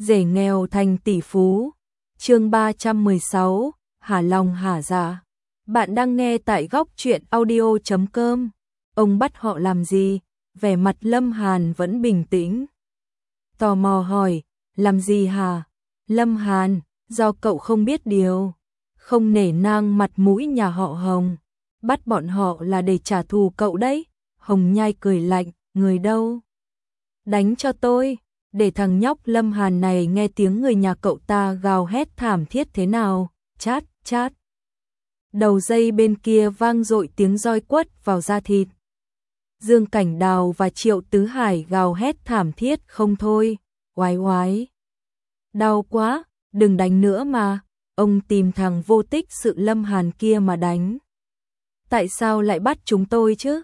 rể nghèo thành tỷ phú. Chương 316, hả lòng hả dạ. Bạn đang nghe tại góc truyện audio.com. Ông bắt họ làm gì? Vẻ mặt Lâm Hàn vẫn bình tĩnh. Tò mò hỏi, làm gì hả? Lâm Hàn, do cậu không biết điều, không nể nang mặt mũi nhà họ Hồng, bắt bọn họ là để trả thù cậu đấy. Hồng Nhai cười lạnh, người đâu? Đánh cho tôi, để thằng nhóc Lâm Hàn này nghe tiếng người nhà cậu ta gào hét thảm thiết thế nào. Chát, chát. Đầu dây bên kia vang dội tiếng roi quất vào da thịt. Dương Cảnh Đào và Triệu Tứ Hải gào hét thảm thiết không thôi. Oái oái. Đau quá, đừng đánh nữa mà. Ông tìm thằng vô tích sự Lâm Hàn kia mà đánh. Tại sao lại bắt chúng tôi chứ?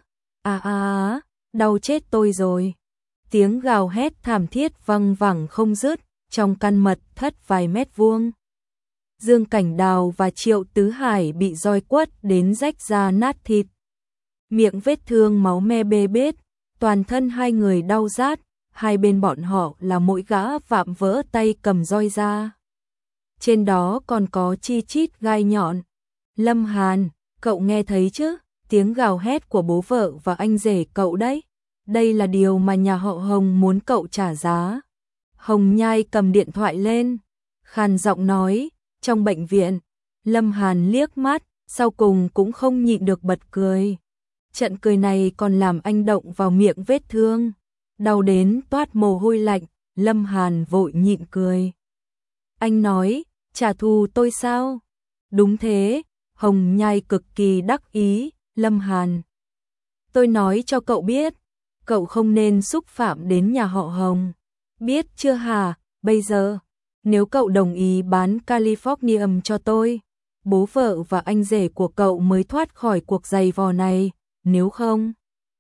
Đau chết tôi rồi. Tiếng gào hét thảm thiết văng vẳng không dứt trong căn mật thất vài mét vuông. Dương Cảnh Đào và Triệu Tứ Hải bị roi quất đến rách da nát thịt. Miệng vết thương máu me bê bết, toàn thân hai người đau rát, hai bên bọn họ là mỗi gã vạm vỡ tay cầm roi ra. Trên đó còn có chi chít gai nhọn. Lâm Hàn, cậu nghe thấy chứ? Tiếng gào hét của bố vợ và anh rể cậu đấy. Đây là điều mà nhà họ Hồng muốn cậu trả giá. Hồng Nhai cầm điện thoại lên, khàn giọng nói, trong bệnh viện. Lâm Hàn liếc mắt, sau cùng cũng không nhịn được bật cười. Trận cười này còn làm anh động vào miệng vết thương, đau đến toát mồ hôi lạnh. Lâm Hàn vội nhịn cười. Anh nói, trả thù tôi sao? Đúng thế, Hồng Nhai cực kỳ đắc ý. Lâm Hàn, tôi nói cho cậu biết, cậu không nên xúc phạm đến nhà họ Hồng. Biết chưa hả? Bây giờ, nếu cậu đồng ý bán Californium cho tôi, bố vợ và anh rể của cậu mới thoát khỏi cuộc giày vò này, nếu không.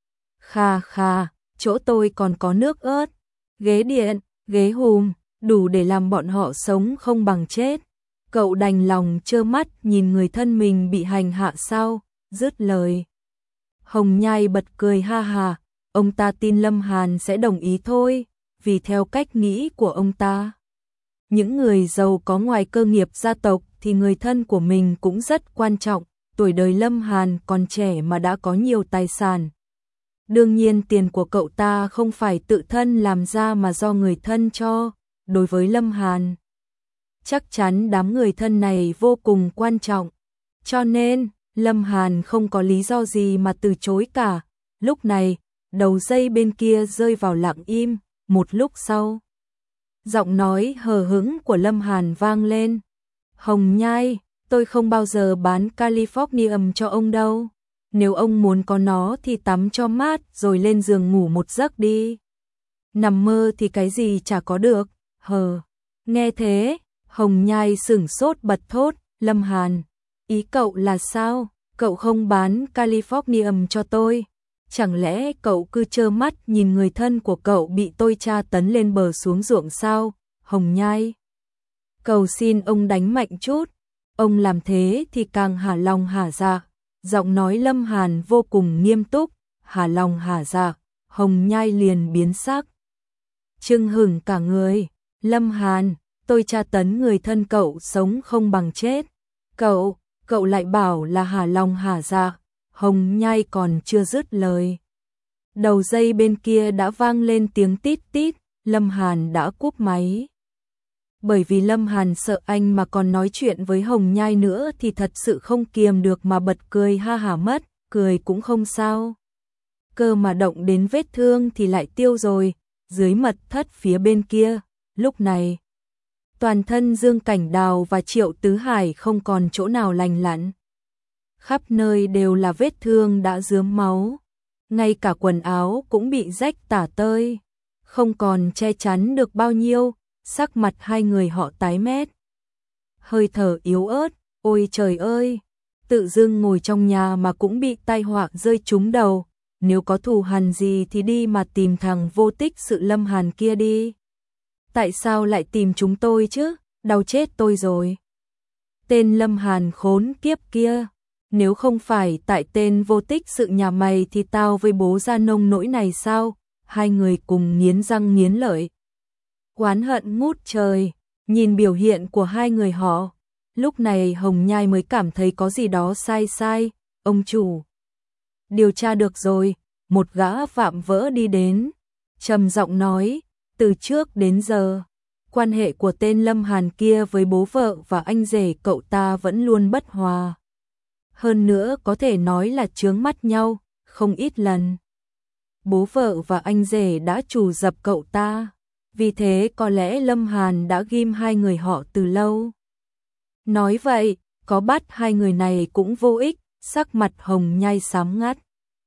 Khà khà, chỗ tôi còn có nước ớt, ghế điện, ghế hùm, đủ để làm bọn họ sống không bằng chết. Cậu đành lòng trơ mắt nhìn người thân mình bị hành hạ sao? Dứt lời, Hồng Nhai bật cười ha ha. Ông ta tin Lâm Hàn sẽ đồng ý thôi, vì theo cách nghĩ của ông ta, những người giàu có ngoài cơ nghiệp gia tộc thì người thân của mình cũng rất quan trọng. Tuổi đời Lâm Hàn còn trẻ mà đã có nhiều tài sản. Đương nhiên tiền của cậu ta không phải tự thân làm ra mà do người thân cho. Đối với Lâm Hàn, chắc chắn đám người thân này vô cùng quan trọng. Cho nên, Lâm Hàn không có lý do gì mà từ chối cả. Lúc này, đầu dây bên kia rơi vào lặng im. Một lúc sau, giọng nói hờ hững của Lâm Hàn vang lên. Hồng Nhai, tôi không bao giờ bán Californium cho ông đâu. Nếu ông muốn có nó thì tắm cho mát rồi lên giường ngủ một giấc đi. Nằm mơ thì cái gì chả có được. Nghe thế, Hồng Nhai sửng sốt bật thốt. Lâm Hàn, ý cậu là sao? Cậu không bán Californium cho tôi. Chẳng lẽ cậu cứ trơ mắt nhìn người thân của cậu bị tôi tra tấn lên bờ xuống ruộng sao? Hồng Nhai, cầu xin ông đánh mạnh chút. Ông làm thế thì càng hả lòng hả dạ. Giọng nói Lâm Hàn vô cùng nghiêm túc. Hả lòng hả dạ. Hồng Nhai liền biến sắc, chưng hửng cả người. Lâm Hàn, tôi tra tấn người thân cậu sống không bằng chết. Cậu lại bảo là hả lòng hả dạ. Hồng Nhai còn chưa dứt lời, đầu dây bên kia đã vang lên tiếng tít tít. Lâm Hàn đã cúp máy. Bởi vì Lâm Hàn sợ anh mà còn nói chuyện với Hồng Nhai nữa thì thật sự không kiềm được mà bật cười ha hả mất. Cười cũng không sao, cơ mà động đến vết thương thì lại tiêu rồi. Dưới mật thất phía bên kia, lúc này, toàn thân Dương Cảnh Đào và Triệu Tứ Hải không còn chỗ nào lành lặn. Khắp nơi đều là vết thương đã rướm máu. Ngay cả quần áo cũng bị rách tả tơi, không còn che chắn được bao nhiêu. Sắc mặt hai người họ tái mét, hơi thở yếu ớt. Ôi trời ơi, tự dưng ngồi trong nhà mà cũng bị tai họa rơi trúng đầu. Nếu có thù hằn gì thì đi mà tìm thằng vô tích sự Lâm Hàn kia đi. Tại sao lại tìm chúng tôi chứ? Đau chết tôi rồi. Tên Lâm Hàn khốn kiếp kia, nếu không phải tại tên vô tích sự nhà mày thì tao với bố ra nông nỗi này sao? Hai người cùng nghiến răng nghiến lợi. oán hận ngút trời, nhìn biểu hiện của hai người họ. Lúc này Hồng Nhai mới cảm thấy có gì đó sai sai, ông chủ. Điều tra được rồi, một gã vạm vỡ đi đến, trầm giọng nói, từ trước đến giờ, quan hệ của tên Lâm Hàn kia với bố vợ và anh rể cậu ta vẫn luôn bất hòa. Hơn nữa có thể nói là chướng mắt nhau, không ít lần. Bố vợ và anh rể đã trù dập cậu ta, vì thế có lẽ Lâm Hàn đã ghim hai người họ từ lâu. Nói vậy, có bắt hai người này cũng vô ích, sắc mặt Hồng Nhai xám ngắt.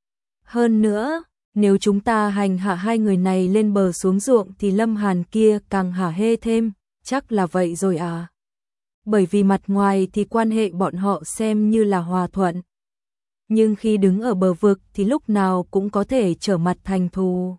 Hơn nữa, nếu chúng ta hành hạ hai người này lên bờ xuống ruộng thì Lâm Hàn kia càng hả hê thêm, chắc là vậy rồi à. Bởi vì mặt ngoài thì quan hệ bọn họ xem như là hòa thuận. Nhưng khi đứng ở bờ vực thì lúc nào cũng có thể trở mặt thành thù.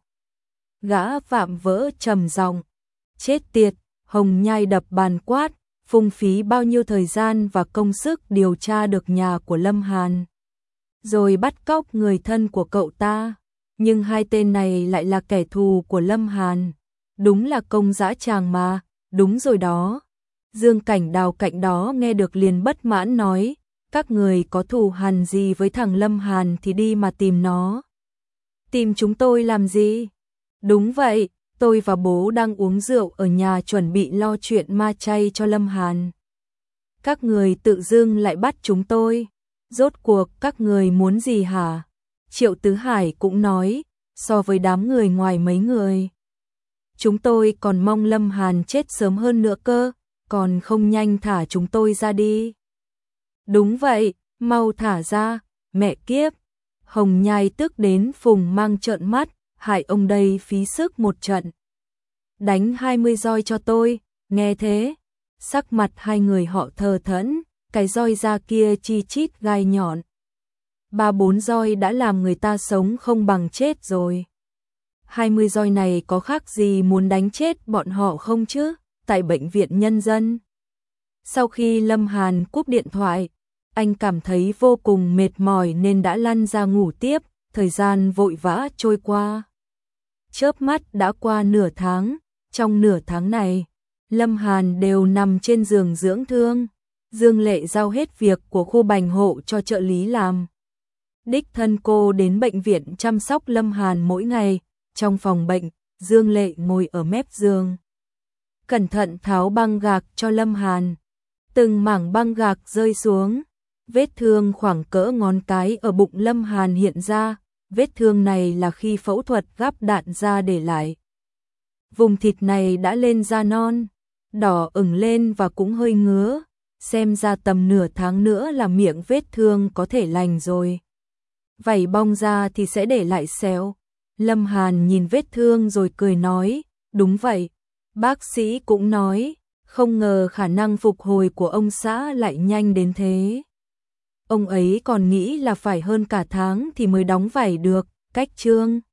Gã vạm vỡ trầm giọng, chết tiệt, Hồng Nhai đập bàn quát, phung phí bao nhiêu thời gian và công sức điều tra được nhà của Lâm Hàn. Rồi bắt cóc người thân của cậu ta. Nhưng hai tên này lại là kẻ thù của Lâm Hàn. Đúng là công dã tràng mà, đúng rồi đó. Dương Cảnh Đào cạnh đó nghe được liền bất mãn nói, các người có thù hằn gì với thằng Lâm Hàn thì đi mà tìm nó. Tìm chúng tôi làm gì? Đúng vậy, tôi và bố đang uống rượu ở nhà chuẩn bị lo chuyện ma chay cho Lâm Hàn. Các người tự dưng lại bắt chúng tôi. Rốt cuộc các người muốn gì hả? Triệu Tứ Hải cũng nói, so với đám người ngoài mấy người. Chúng tôi còn mong Lâm Hàn chết sớm hơn nữa cơ, còn không nhanh thả chúng tôi ra đi. Đúng vậy, mau thả ra, mẹ kiếp. Hồng Nhai tức đến phùng mang trợn mắt, hại ông đây phí sức một trận. Đánh 20 roi cho tôi, nghe thế. Sắc mặt hai người họ thờ thẫn, cái roi da kia chi chít gai nhọn. 3-4 roi đã làm người ta sống không bằng chết rồi. 20 roi này có khác gì muốn đánh chết bọn họ không chứ, tại bệnh viện nhân dân. Sau khi Lâm Hàn cúp điện thoại, anh cảm thấy vô cùng mệt mỏi nên đã lăn ra ngủ tiếp, thời gian vội vã trôi qua. Chớp mắt đã qua nửa tháng, trong nửa tháng này, Lâm Hàn đều nằm trên giường dưỡng thương. Dương Lệ giao hết việc của khu bành hộ cho trợ lý làm. Đích thân cô đến bệnh viện chăm sóc Lâm Hàn mỗi ngày. Trong phòng bệnh, Dương Lệ ngồi ở mép giường, cẩn thận tháo băng gạc cho Lâm Hàn. Từng mảng băng gạc rơi xuống, vết thương khoảng cỡ ngón cái ở bụng Lâm Hàn hiện ra. Vết thương này là khi phẫu thuật gắp đạn ra để lại. Vùng thịt này đã lên da non, đỏ ửng lên và cũng hơi ngứa. Xem ra tầm nửa tháng nữa là miệng vết thương có thể lành rồi. Vảy bong ra thì sẽ để lại sẹo. Lâm Hàn nhìn vết thương rồi cười nói, đúng vậy. Bác sĩ cũng nói, không ngờ khả năng phục hồi của ông xã lại nhanh đến thế. Ông ấy còn nghĩ là phải hơn cả tháng thì mới đóng vảy được, cách chương.